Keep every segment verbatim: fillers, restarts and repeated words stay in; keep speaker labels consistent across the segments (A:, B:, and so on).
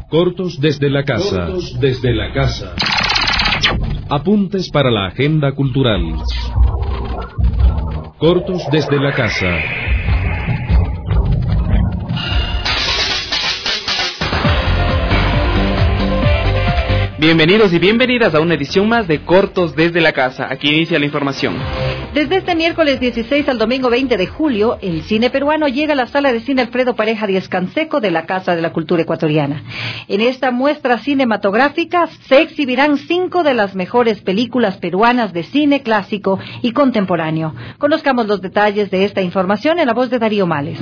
A: Cortos desde la casa.
B: Cortos desde la casa.
A: Apuntes para la agenda cultural. Cortos desde la casa.
C: Bienvenidos y bienvenidas a una edición más de Cortos desde la casa. Aquí inicia la información.
D: Desde este miércoles dieciséis al domingo veinte de julio, el cine peruano llega a la sala de cine Alfredo Pareja Díez Canseco de la Casa de la Cultura Ecuatoriana. En esta muestra cinematográfica se exhibirán cinco de las mejores películas peruanas de cine clásico y contemporáneo. Conozcamos los detalles de esta información en la voz de Darío Males.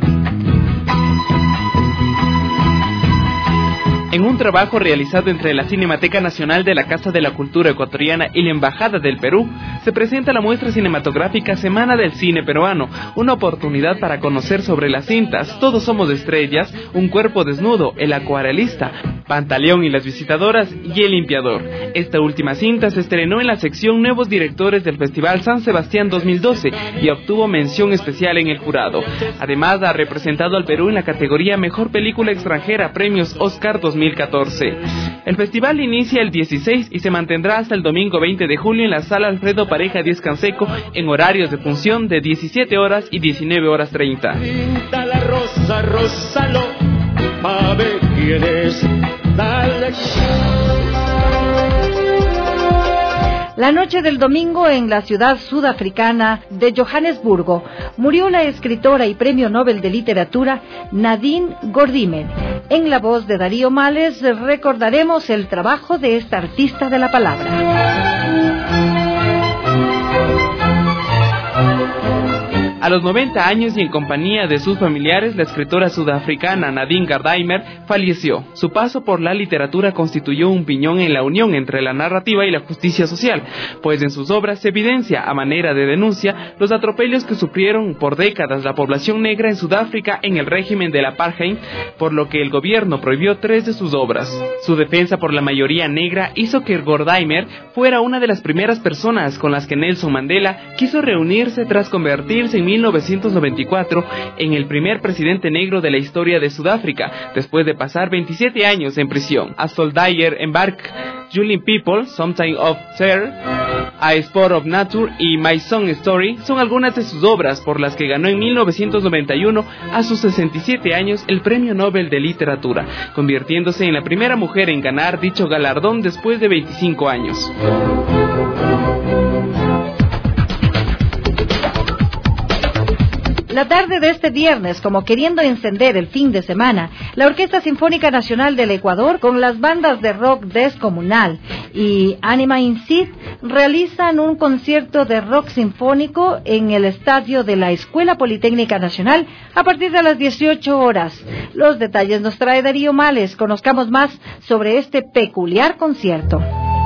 C: En un trabajo realizado entre la Cinemateca Nacional de la Casa de la Cultura Ecuatoriana y la Embajada del Perú, se presenta la muestra cinematográfica Semana del Cine Peruano, una oportunidad para conocer sobre las cintas Todos somos estrellas, Un cuerpo desnudo, El acuarelista, Pantaleón y las visitadoras y El limpiador. Esta última cinta se estrenó en la sección Nuevos Directores del Festival San Sebastián dos mil doce y obtuvo mención especial en el jurado. Además, ha representado al Perú en la categoría Mejor Película Extranjera, Premios Oscar dos mil catorce. El festival inicia el dieciséis y se mantendrá hasta el domingo veinte de julio en la Sala Alfredo Pareja Díez Canseco en horarios de función de diecisiete horas y diecinueve horas treinta.
B: Pinta la rosa, rózalo, pa' ver quién es. Dale.
D: La noche del domingo en la ciudad sudafricana de Johannesburgo murió la escritora y premio Nobel de Literatura Nadine Gordimer. En la voz de Darío Males recordaremos el trabajo de esta artista de la palabra.
C: A los noventa años y en compañía de sus familiares, la escritora sudafricana Nadine Gordimer falleció. Su paso por la literatura constituyó un piñón en la unión entre la narrativa y la justicia social, pues en sus obras se evidencia, a manera de denuncia, los atropellos que sufrieron por décadas la población negra en Sudáfrica en el régimen del apartheid, por lo que el gobierno prohibió tres de sus obras. Su defensa por la mayoría negra hizo que Gordimer fuera una de las primeras personas con las que Nelson Mandela quiso reunirse tras convertirse en mil novecientos noventa y cuatro en el primer presidente negro de la historia de Sudáfrica, después de pasar veintisiete años en prisión. A Soldier Embark, Julian People, Sometime of Terror, A Sport of Nature y My Song Story son algunas de sus obras por las que ganó en mil novecientos noventa y uno, a sus sesenta y siete años, el Premio Nobel de Literatura, convirtiéndose en la primera mujer en ganar dicho galardón después de veinticinco años.
D: La tarde de este viernes, como queriendo encender el fin de semana, la Orquesta Sinfónica Nacional del Ecuador, con las bandas de rock Descomunal y Anima Incid, realizan un concierto de rock sinfónico en el estadio de la Escuela Politécnica Nacional a partir de las dieciocho horas. Los detalles nos trae Darío Males. Conozcamos más sobre este peculiar concierto.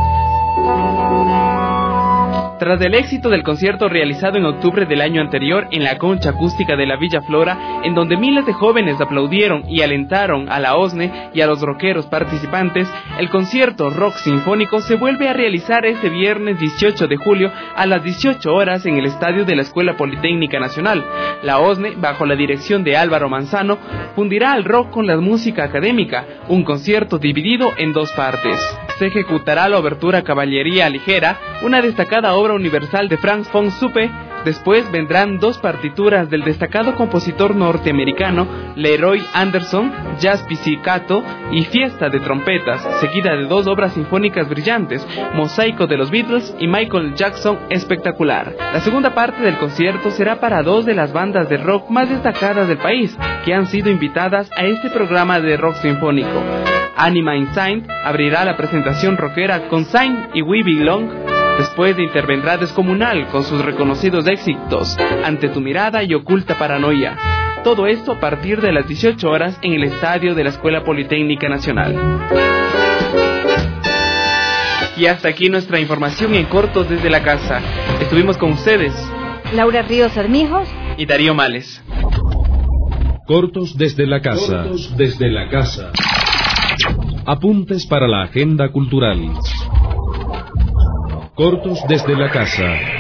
C: Tras el éxito del concierto realizado en octubre del año anterior en la concha acústica de la Villa Flora, en donde miles de jóvenes aplaudieron y alentaron a la O S N E y a los rockeros participantes, el concierto rock sinfónico se vuelve a realizar este viernes dieciocho de julio a las dieciocho horas en el estadio de la Escuela Politécnica Nacional. La O S N E, bajo la dirección de Álvaro Manzano, fundirá al rock con la música académica, un concierto dividido en dos partes. Se ejecutará la obertura Caballería Ligera, una destacada obra universal de Franz von Suppe. Después vendrán dos partituras del destacado compositor norteamericano Leroy Anderson, Jazz Pizzicato y Fiesta de Trompetas, seguida de dos obras sinfónicas brillantes, Mosaico de los Beatles y Michael Jackson Espectacular. La segunda parte del concierto será para dos de las bandas de rock más destacadas del país, que han sido invitadas a este programa de rock sinfónico. Anima Incid abrirá la presentación rockera con Sign y We Belong. Después intervendrá Descomunal con sus reconocidos éxitos Ante tu mirada y Oculta paranoia. Todo esto a partir de las dieciocho horas en el estadio de la Escuela Politécnica Nacional. Y hasta aquí nuestra información en Cortos desde la casa. Estuvimos con ustedes
D: Laura Ríos Armijos
C: y Darío Males.
A: Cortos desde la casa.
B: Cortos desde la casa.
A: Apuntes para la agenda cultural. Cortos desde la casa.